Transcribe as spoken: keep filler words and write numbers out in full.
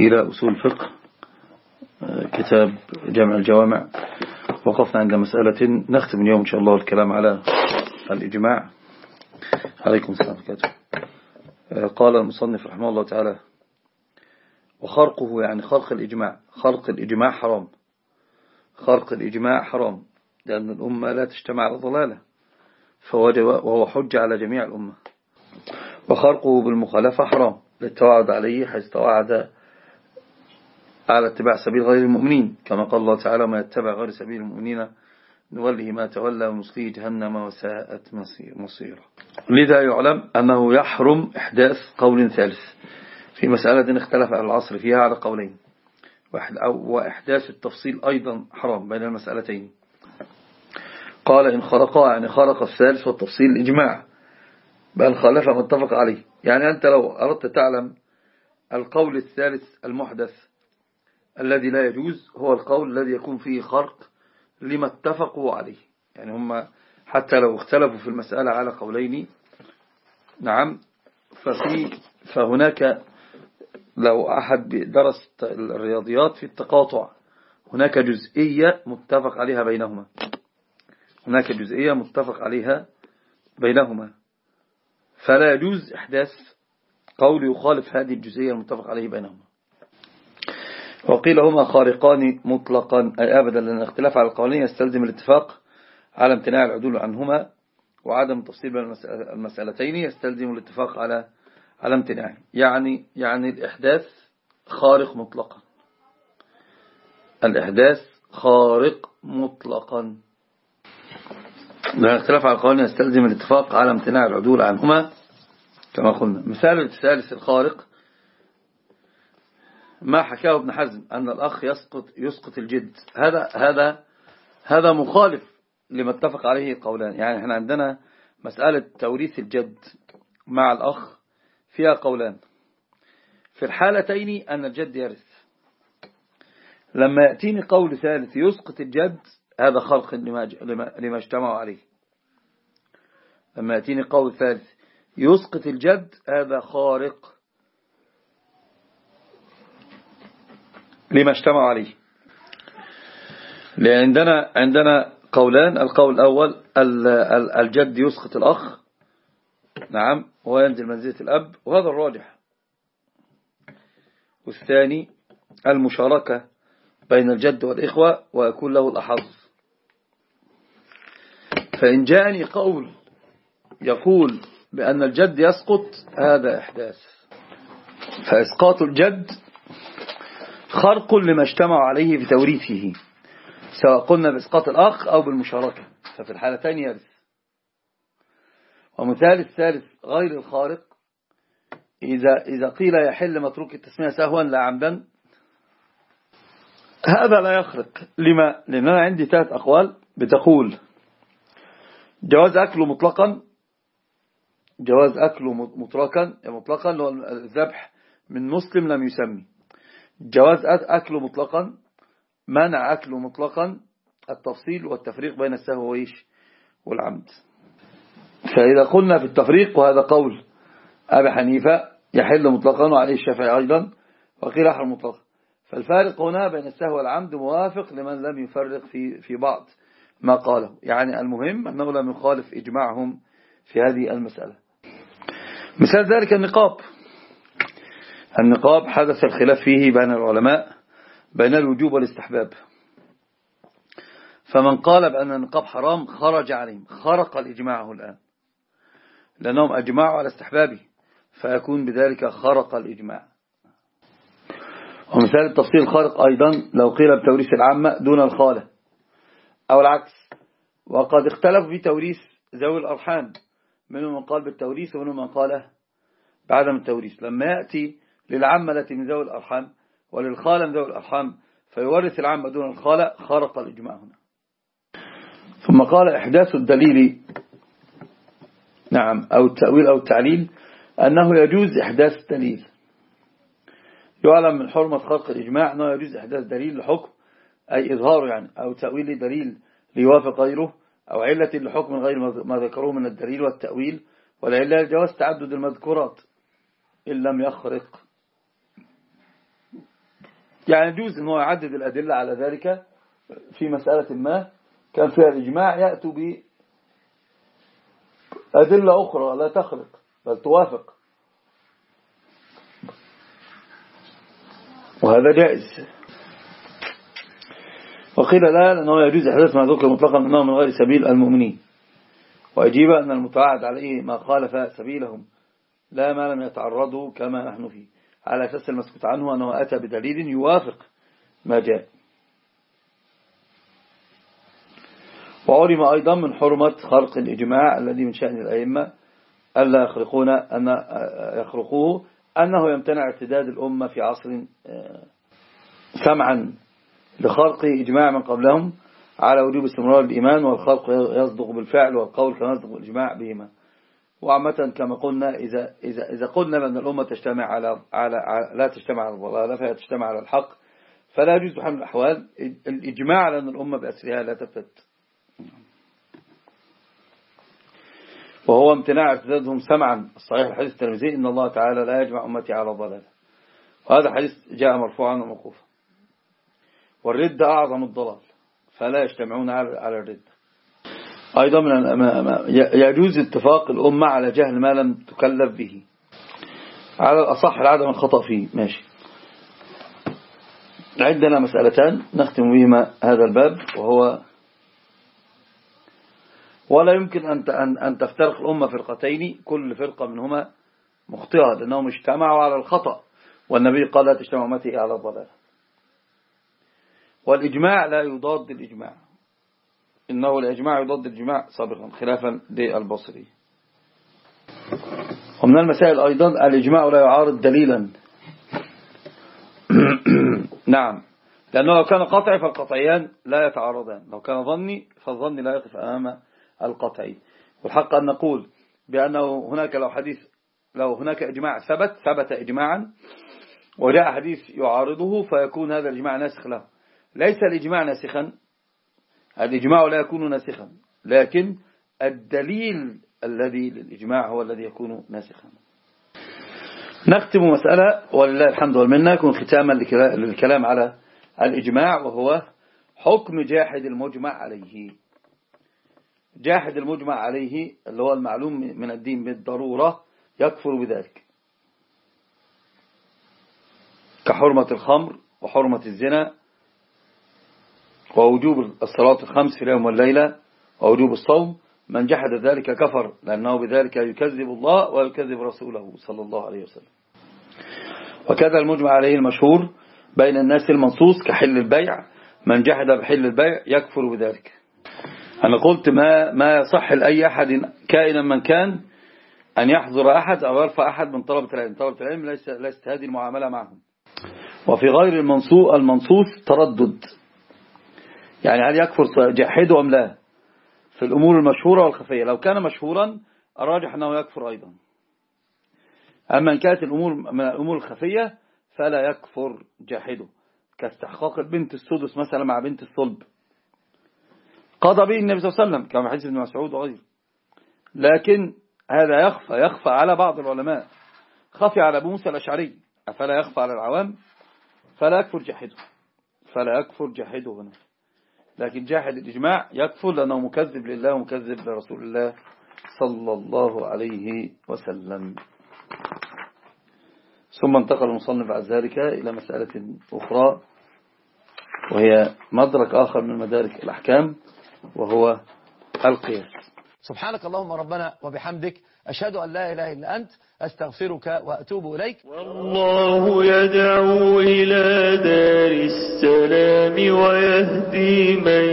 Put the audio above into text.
إلى أصول الفقه كتاب جامع الجوامع. وقفنا عند مسألة نختم اليوم إن شاء الله الكلام على الإجماع. عليكم السلام عليكم. قال المصنف رحمه الله تعالى: وخرقه يعني خرق الإجماع. خرق الإجماع حرام. خرق الإجماع حرام لأن الأمة لا تجتمع على ضلالة، وهو حجة على جميع الأمة. وخرقه بالمخالفة حرام للتوعد عليه، حيث توعد على اتباع سبيل غير المؤمنين، كما قال الله تعالى: ما يتبع غير سبيل المؤمنين نوله ما تولى ونصليه جهنم وساءت مصيرا. لذا يعلم أنه يحرم إحداث قول ثالث في مسألة اختلف أهل العصر فيها على قولين، وإحداث التفصيل أيضا حرام بين المسألتين. قال: إن خرقا يعني خرق الثالث والتفصيل الإجماع، بل خالف ما اتفق عليه. يعني أنت لو أردت تعلم القول الثالث المحدث الذي لا يجوز، هو القول الذي يكون فيه خرق لما اتفقوا عليه. يعني هم حتى لو اختلفوا في المسألة على قولين، نعم، ففي فهناك لو أحد درس الرياضيات في التقاطع، هناك جزئية متفق عليها بينهما هناك جزئية متفق عليها بينهما فلا يجوز إحداث قول يخالف هذه الجزئية المتفق عليه بينهما. وقيل هما خارقان مطلقا، أي أبدا، لأن الاختلاف على القولين يستلزم الاتفاق على امتناع العدول عنهما، وعدم التفصيل بين المسألتين يستلزم الاتفاق على على امتناعه. يعني يعني الإحداث خارق مطلقا. الإحداث خارق مطلقا لأن الاختلاف على القولين يستلزم الاتفاق على امتناع العدول عنهما كما قلنا. مثال الثالث الخارق ما حكاه ابن حزم أن الأخ يسقط يسقط الجد. هذا هذا هذا مخالف لما اتفق عليه القولان. يعني احنا عندنا مسألة توريث الجد مع الأخ فيها قولان. في الحالتين أن الجد يرث. لما يأتيني قول ثالث يسقط الجد، هذا خلق لما, لما اجتمعوا عليه. لما يأتيني قول ثالث يسقط الجد، هذا خارق لما اجتمعوا عليه. لأن عندنا عندنا قولان. القول الأول الجد يسقط الأخ، نعم، وينزل منزلة الأب، وهذا الراجح. والثاني المشاركة بين الجد والإخوة ويكون له الأحظ. فإن جاءني قول يقول بأن الجد يسقط، هذا إحداث. فإسقاط الجد خرق لما اجتمعوا عليه في توريثه، سواء قلنا بإسقاط الأخ أو بالمشاركة، ففي الحالتين يرث. ومثال الثالث غير الخارق إذا إذا قيل يحل متروك التسمية سهوا لا عمدا، هذا لا يخرق. لما؟ لأن أنا عندي ثلاث أقوال بتقول: جواز أكله مطلقا، جواز أكله مطلقا مطلقا الذبح من مسلم لم يسمي. جواز أكله مطلقا، منع أكله مطلقا، التفصيل والتفريق بين السهو والعمد. فإذا قلنا في التفريق، وهذا قول أبي حنيفة، يحل مطلقا، وعليه الشافعي أيضا، وقيل يحرم مطلقا. فالفارق هنا بين السهو والعمد موافق لمن لم يفرق في في بعض ما قاله. يعني المهم أنه لم يخالف إجماعهم في هذه المسألة. مثال ذلك النقاب. النقاب حدث الخلاف فيه بين العلماء بين الوجوب والاستحباب. فمن قال بأن النقاب حرام خرج عليهم، خرق الإجماع الآن، لأنهم أجمعوا على استحبابه، فيكون بذلك خرق الإجماع. ومثال التفصيل الخارق أيضا لو قيل بتوريث العامة دون الخالة أو العكس. وقد اختلفوا في توريث ذوي الأرحام، منهم من قال بالتوريث ومنهم من قال بعدم التوريث. لما يأتي للعامة التي من ذوي الأرحام وللخالة من ذوي الأرحام فيورث العامة دون الخالة، خرق الإجماع هنا. ثم قال: إحداث الدليل، نعم، أو التأويل أو التعليل، أنه يجوز إحداث الدليل. يعلم من حرمة خرق الإجماع أنه يجوز إحداث دليل لحكم، أي إظهاره يعني، أو تأويل دليل ليوافق غيره، أو علة لحكم غير ما ذكروه من الدليل والتأويل. والعلة جواز تعدد المذكورات إن لم يخرق يعني يجوز أنه يعدد الأدلة على ذلك في مسألة ما كان فيها الإجماع، يأتوا بأدلة أخرى لا تخلق بل توافق، وهذا جائز. وقيل لا، لأنه يجوز إحداث ما ذكر مطلقا أنه من غير سبيل المؤمنين، وأجيب أن المتوعد عليه ما خالف سبيلهم لا ما لم يتعرضوا كما نحن فيه، على أساس المسكوت عنه أنه أتى بدليل يوافق ما جاء. وعلم أيضا من حرمة خرق الإجماع الذي من شأن الأئمة ألا يخرقون أن يخرقوه، أنه يمتنع ارتداد الأمة في عصر سمعا لخرق إجماع من قبلهم على وجوب استمرار الإيمان، والخلق يصدق بالفعل والقول كما يصدق بالإجماع بهما. وعامة كما قلنا إذا إذا إذا قلنا بأن الأمة تجتمع على على لا تجتمع على الضلالة فهي تجتمع على الحق، فلا يجوز بحال من الأحوال الإجماع على أن الأمة بأسرها لا تفتت، وهو امتناع ارتدادهم سمعا. الصحيح الحديث الترمذي إن الله تعالى لا يجمع أمتي على ضلالة، وهذا حديث جاء مرفوعا وموقوفا. والرد أعظم الضلال فلا يجتمعون على الرد. أيضا من يجوز اتفاق الأمة على جهل ما لم تكلف به، على الأصح لعدم الخطأ فيه. ماشي. عندنا مسألتان نختم بهما هذا الباب، وهو ولا يمكن أن أن تفترق الأمة فرقتين كل فرقة منهما مخطئة، لأنهم اجتمعوا على الخطأ، والنبي قال لا تجتمع أمتي على الضلال. والإجماع لا يضاد الإجماع، إنه الإجماع يضاد الإجماع سابقا خلافا للبصري. ومن المسائل أيضا الإجماع لا يعارض دليلا نعم، لأنه لو كان قطعي فالقطعيان لا يتعارضان، لو كان ظني فالظن لا يقف أمام القطعي. والحق أن نقول بأنه هناك لو حديث لو هناك إجماع ثبت ثبت إجماعا وجاء حديث يعارضه فيكون هذا الإجماع ناسخ له. ليس الإجماع ناسخا، الإجماع لا يكون ناسخا، لكن الدليل الذي للإجماع هو الذي يكون ناسخا. نختم مسألة ولله الحمد والمنة، يكون ختاما للكلام على الإجماع، وهو حكم جاحد المجمع عليه. جاحد المجمع عليه اللي هو المعلوم من الدين بالضرورة يكفر بذلك، كحرمة الخمر وحرمة الزنا ووجوب الصلاة الخمس في اليوم والليلة ووجوب الصوم. من جحد ذلك كفر، لأنه بذلك يكذب الله ويكذب رسوله صلى الله عليه وسلم. وكذا المجمع عليه المشهور بين الناس المنصوص كحل البيع، من جحد بحل البيع يكفر بذلك. أنا قلت ما ما يصح لأي أحد كائنا من كان أن يحضر أحد أو يرفع أحد من طلبة العلم. طلبة العلم ليس ليست هذه المعاملة معهم. وفي غير المنصوص تردد، يعني هل يكفر جاحده أم لا في الأمور المشهورة والخفية. لو كان مشهورا الراجح أنه يكفر أيضا، أما إن كانت الأمور من الأمور الخفية فلا يكفر جاحده، كاستحقاق البنت السدس مثلا مع بنت الصلب، قضى به النبي صلى الله عليه وسلم كما حديث ابن مسعود وغيره. لكن هذا يخفى يخفى على بعض العلماء، خفي على أبو موسى الأشعري، أفلا يخفى على العوام؟ فلا يكفر جاحده، فلا يكفر جاحده هنا. لكن جاحد الإجماع يكفر لأنه مكذب لله ومكذب لرسول الله صلى الله عليه وسلم. ثم انتقل المصنف بعد ذلك إلى مسألة أخرى، وهي مدرك آخر من مدارك الأحكام، وهو القياس. سبحانك اللهم ربنا وبحمدك، أشهد أن لا إله إلا أنت، أستغفرك وأتوب إليك. والله يدعو إلى دار السلام ويهدي من